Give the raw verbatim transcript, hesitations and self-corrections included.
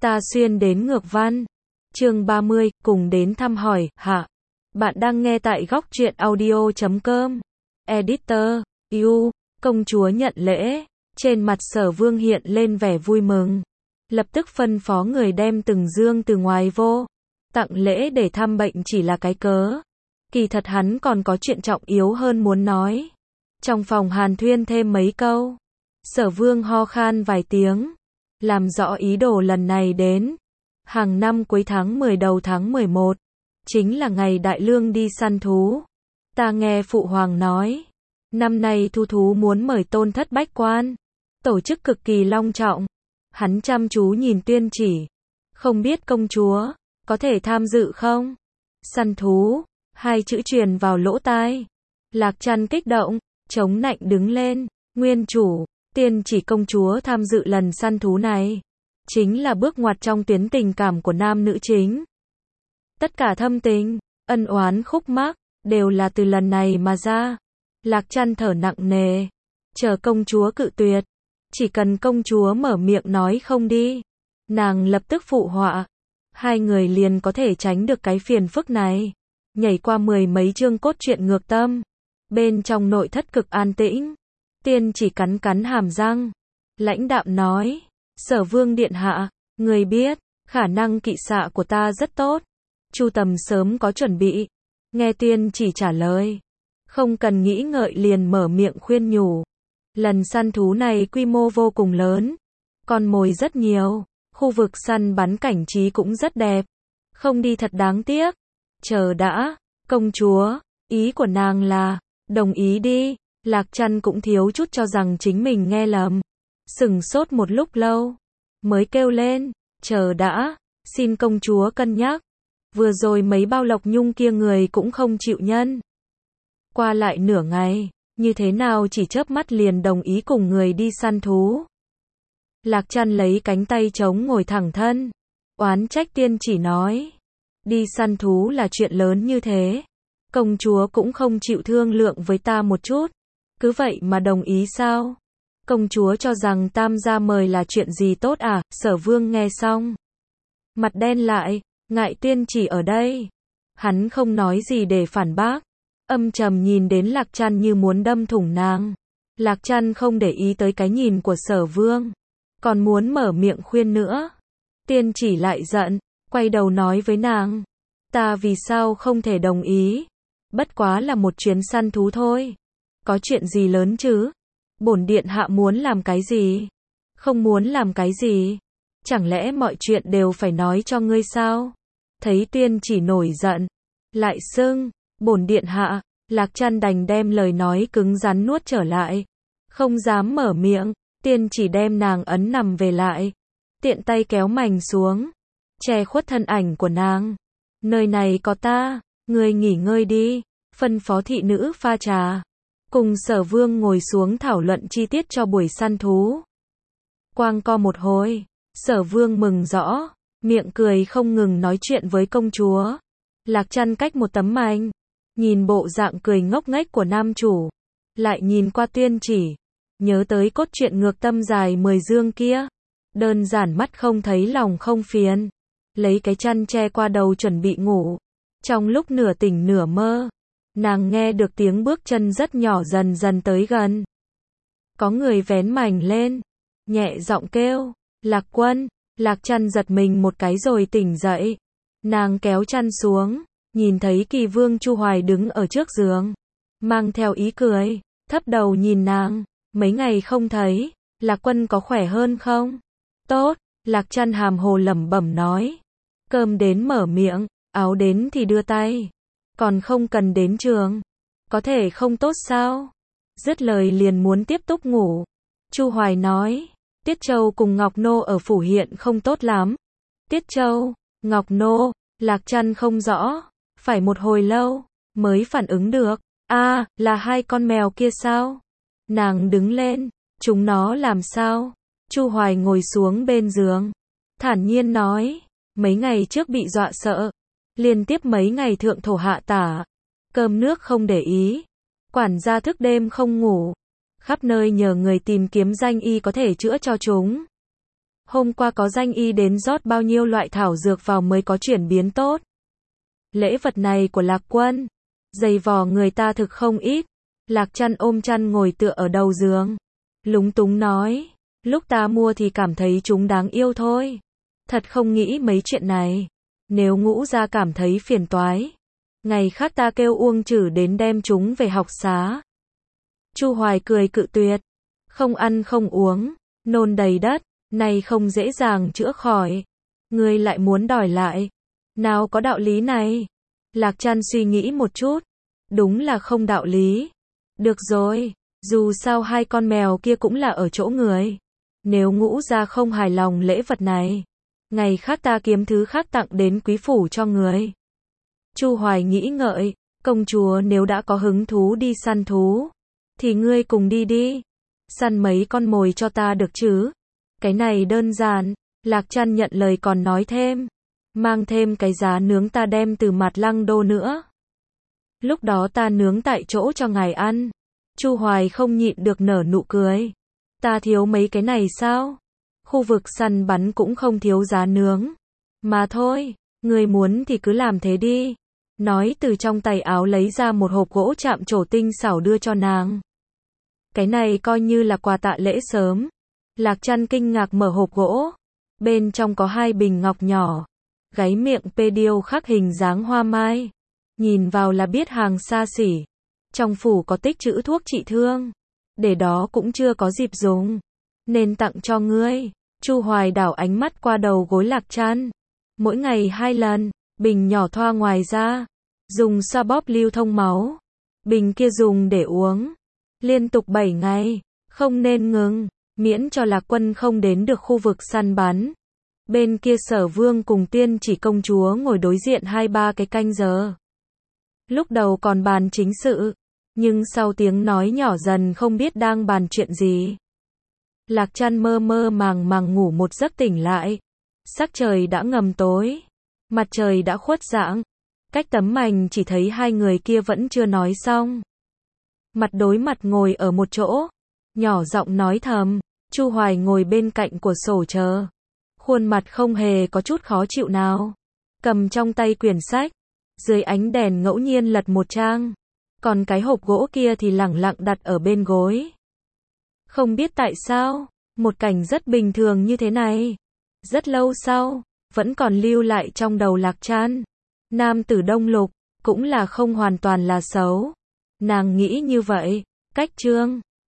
Ta xuyên đến ngược văn. Chương ba mươi, cùng đến thăm hỏi, hạ. Bạn đang nghe tại góc truyện audio chấm com. Editor, U, công chúa nhận lễ. Trên mặt Sở Vương hiện lên vẻ vui mừng. Lập tức phân phó người đem từng dương từ ngoài vô. Tặng lễ để thăm bệnh chỉ là cái cớ. Kỳ thật hắn còn có chuyện trọng yếu hơn muốn nói. Trong phòng hàn thuyên thêm mấy câu. Sở Vương ho khan vài tiếng. Làm rõ ý đồ lần này đến. Hàng năm cuối tháng mười đầu tháng mười một. Chính là ngày đại lương đi săn thú. Ta nghe Phụ Hoàng nói. Năm nay thu thú muốn mời tôn thất bách quan. Tổ chức cực kỳ long trọng. Hắn chăm chú nhìn Tuyên Chỉ. Không biết công chúa, có thể tham dự không? Săn thú, hai chữ truyền vào lỗ tai. Lạc Trăn kích động, chống nạnh đứng lên. Nguyên chủ, Tiên Chỉ công chúa tham dự lần săn thú này. Chính là bước ngoặt trong tuyến tình cảm của nam nữ chính. Tất cả thâm tình, ân oán khúc mắc, đều là từ lần này mà ra. Lạc Trăn thở nặng nề. Chờ công chúa cự tuyệt. Chỉ cần công chúa mở miệng nói không đi. Nàng lập tức phụ họa. Hai người liền có thể tránh được cái phiền phức này. Nhảy qua mười mấy chương cốt truyện ngược tâm. Bên trong nội thất cực an tĩnh. Tiên Chỉ cắn cắn hàm răng. Lãnh đạm nói. Sở Vương điện hạ, người biết, khả năng kỵ xạ của ta rất tốt. Chu Tầm sớm có chuẩn bị. Nghe Tiên Chỉ trả lời. Không cần nghĩ ngợi liền mở miệng khuyên nhủ. Lần săn thú này quy mô vô cùng lớn. Con mồi rất nhiều. Khu vực săn bắn cảnh trí cũng rất đẹp. Không đi thật đáng tiếc. Chờ đã, công chúa, ý của nàng là, đồng ý đi. Lạc Trăn cũng thiếu chút cho rằng chính mình nghe lầm. Sửng sốt một lúc lâu. Mới kêu lên, chờ đã, xin công chúa cân nhắc. Vừa rồi mấy bao lộc nhung kia người cũng không chịu nhân. Qua lại nửa ngày, như thế nào chỉ chớp mắt liền đồng ý cùng người đi săn thú. Lạc Trăn lấy cánh tay trống ngồi thẳng thân. Oán trách Tiên Chỉ nói. Đi săn thú là chuyện lớn như thế. Công chúa cũng không chịu thương lượng với ta một chút. Cứ vậy mà đồng ý sao? Công chúa cho rằng tam gia mời là chuyện gì tốt à? Sở Vương nghe xong. Mặt đen lại, ngại Tiên Chỉ ở đây. Hắn không nói gì để phản bác. Âm trầm nhìn đến Lạc Trăn như muốn đâm thủng nàng. Lạc Trăn không để ý tới cái nhìn của Sở Vương. Còn muốn mở miệng khuyên nữa. Tiên Chỉ lại giận, quay đầu nói với nàng. Ta vì sao không thể đồng ý? Bất quá là một chuyến săn thú thôi. Có chuyện gì lớn chứ? Bổn điện hạ muốn làm cái gì? Không muốn làm cái gì? Chẳng lẽ mọi chuyện đều phải nói cho ngươi sao? Thấy Tiên Chỉ nổi giận. Lại xưng, bổn điện hạ. Lạc Trăn đành đem lời nói cứng rắn nuốt trở lại. Không dám mở miệng. Tiên Chỉ đem nàng ấn nằm về lại. Tiện tay kéo mành xuống. Che khuất thân ảnh của nàng. Nơi này có ta. Ngươi nghỉ ngơi đi. Phân phó thị nữ pha trà. Cùng Sở Vương ngồi xuống thảo luận chi tiết cho buổi săn thú. Quang co một hồi. Sở Vương mừng rõ. Miệng cười không ngừng nói chuyện với công chúa. Lạc Trăn cách một tấm mành. Nhìn bộ dạng cười ngốc nghếch của nam chủ. Lại nhìn qua Tiên Chỉ. Nhớ tới cốt truyện ngược tâm dài mười dương kia. Đơn giản mắt không thấy lòng không phiền. Lấy cái chăn che qua đầu chuẩn bị ngủ. Trong lúc nửa tỉnh nửa mơ. Nàng nghe được tiếng bước chân rất nhỏ dần dần tới gần. Có người vén mành lên. Nhẹ giọng kêu. Lạc Quân. Lạc Trăn giật mình một cái rồi tỉnh dậy. Nàng kéo chăn xuống. Nhìn thấy Kỳ Vương Chu Hoài đứng ở trước giường. Mang theo ý cười. Thấp đầu nhìn nàng. Mấy ngày không thấy. Lạc Quân có khỏe hơn không? Tốt. Lạc Trăn hàm hồ lẩm bẩm nói. Cơm đến mở miệng. Áo đến thì đưa tay. Còn không cần đến trường. Có thể không tốt sao? Dứt lời liền muốn tiếp tục ngủ. Chu Hoài nói. Tiết Châu cùng Ngọc Nô ở phủ hiện không tốt lắm. Tiết Châu, Ngọc Nô, Lạc Trăn không rõ. Phải một hồi lâu, mới phản ứng được. À, là hai con mèo kia sao? Nàng đứng lên. Chúng nó làm sao? Chu Hoài ngồi xuống bên giường. Thản nhiên nói. Mấy ngày trước bị dọa sợ. Liên tiếp mấy ngày thượng thổ hạ tả. Cơm nước không để ý. Quản gia thức đêm không ngủ. Khắp nơi nhờ người tìm kiếm danh y có thể chữa cho chúng. Hôm qua có danh y đến rót bao nhiêu loại thảo dược vào mới có chuyển biến tốt. Lễ vật này của Lạc Quân, dày vò người ta thực không ít. Lạc Trăn ôm chăn ngồi tựa ở đầu giường, lúng túng nói, lúc ta mua thì cảm thấy chúng đáng yêu thôi. Thật không nghĩ mấy chuyện này. Nếu Ngũ gia cảm thấy phiền toái, ngày khác ta kêu Uông Trử đến đem chúng về học xá. Chu Hoài cười cự tuyệt, không ăn không uống, nôn đầy đất, này không dễ dàng chữa khỏi. Ngươi lại muốn đòi lại, nào có đạo lý này. Lạc Trăn suy nghĩ một chút, đúng là không đạo lý. Được rồi, dù sao hai con mèo kia cũng là ở chỗ người. Nếu Ngũ gia không hài lòng lễ vật này, ngày khác ta kiếm thứ khác tặng đến quý phủ cho người. Chu Hoài nghĩ ngợi, công chúa nếu đã có hứng thú đi săn thú, thì ngươi cùng đi đi. Săn mấy con mồi cho ta được chứ? Cái này đơn giản. Lạc Trăn nhận lời còn nói thêm, mang thêm cái giá nướng ta đem từ Mạt Lăng Đô nữa. Lúc đó ta nướng tại chỗ cho ngài ăn. Chu Hoài không nhịn được nở nụ cười. Ta thiếu mấy cái này sao? Khu vực săn bắn cũng không thiếu giá nướng. Mà thôi, người muốn thì cứ làm thế đi. Nói từ trong tay áo lấy ra một hộp gỗ chạm trổ tinh xảo đưa cho nàng. Cái này coi như là quà tạ lễ sớm. Lạc Trăn kinh ngạc mở hộp gỗ. Bên trong có hai bình ngọc nhỏ. Gáy miệng pê điêu khắc hình dáng hoa mai. Nhìn vào là biết hàng xa xỉ. Trong phủ có tích trữ thuốc trị thương. Để đó cũng chưa có dịp dùng. Nên tặng cho ngươi. Chu Hoài đảo ánh mắt qua đầu gối Lạc Trăn. Mỗi ngày hai lần. Bình nhỏ thoa ngoài ra. Dùng xoa bóp lưu thông máu. Bình kia dùng để uống. Liên tục bảy ngày. Không nên ngừng. Miễn cho Lạc Quân không đến được khu vực săn bắn. Bên kia Sở Vương cùng Tiên Chỉ công chúa ngồi đối diện hai ba cái canh giờ. Lúc đầu còn bàn chính sự. Nhưng sau tiếng nói nhỏ dần không biết đang bàn chuyện gì. Lạc Trăn mơ mơ màng màng ngủ một giấc tỉnh lại. Sắc trời đã ngầm tối. Mặt trời đã khuất dạng. Cách tấm mành chỉ thấy hai người kia vẫn chưa nói xong. Mặt đối mặt ngồi ở một chỗ. Nhỏ giọng nói thầm. Chu Hoài ngồi bên cạnh cửa sổ chờ. Khuôn mặt không hề có chút khó chịu nào. Cầm trong tay quyển sách. Dưới ánh đèn ngẫu nhiên lật một trang. Còn cái hộp gỗ kia thì lẳng lặng đặt ở bên gối. Không biết tại sao, một cảnh rất bình thường như thế này. Rất lâu sau, vẫn còn lưu lại trong đầu Lạc Trăn. Nam tử Đông Lục, cũng là không hoàn toàn là xấu. Nàng nghĩ như vậy. Cách chương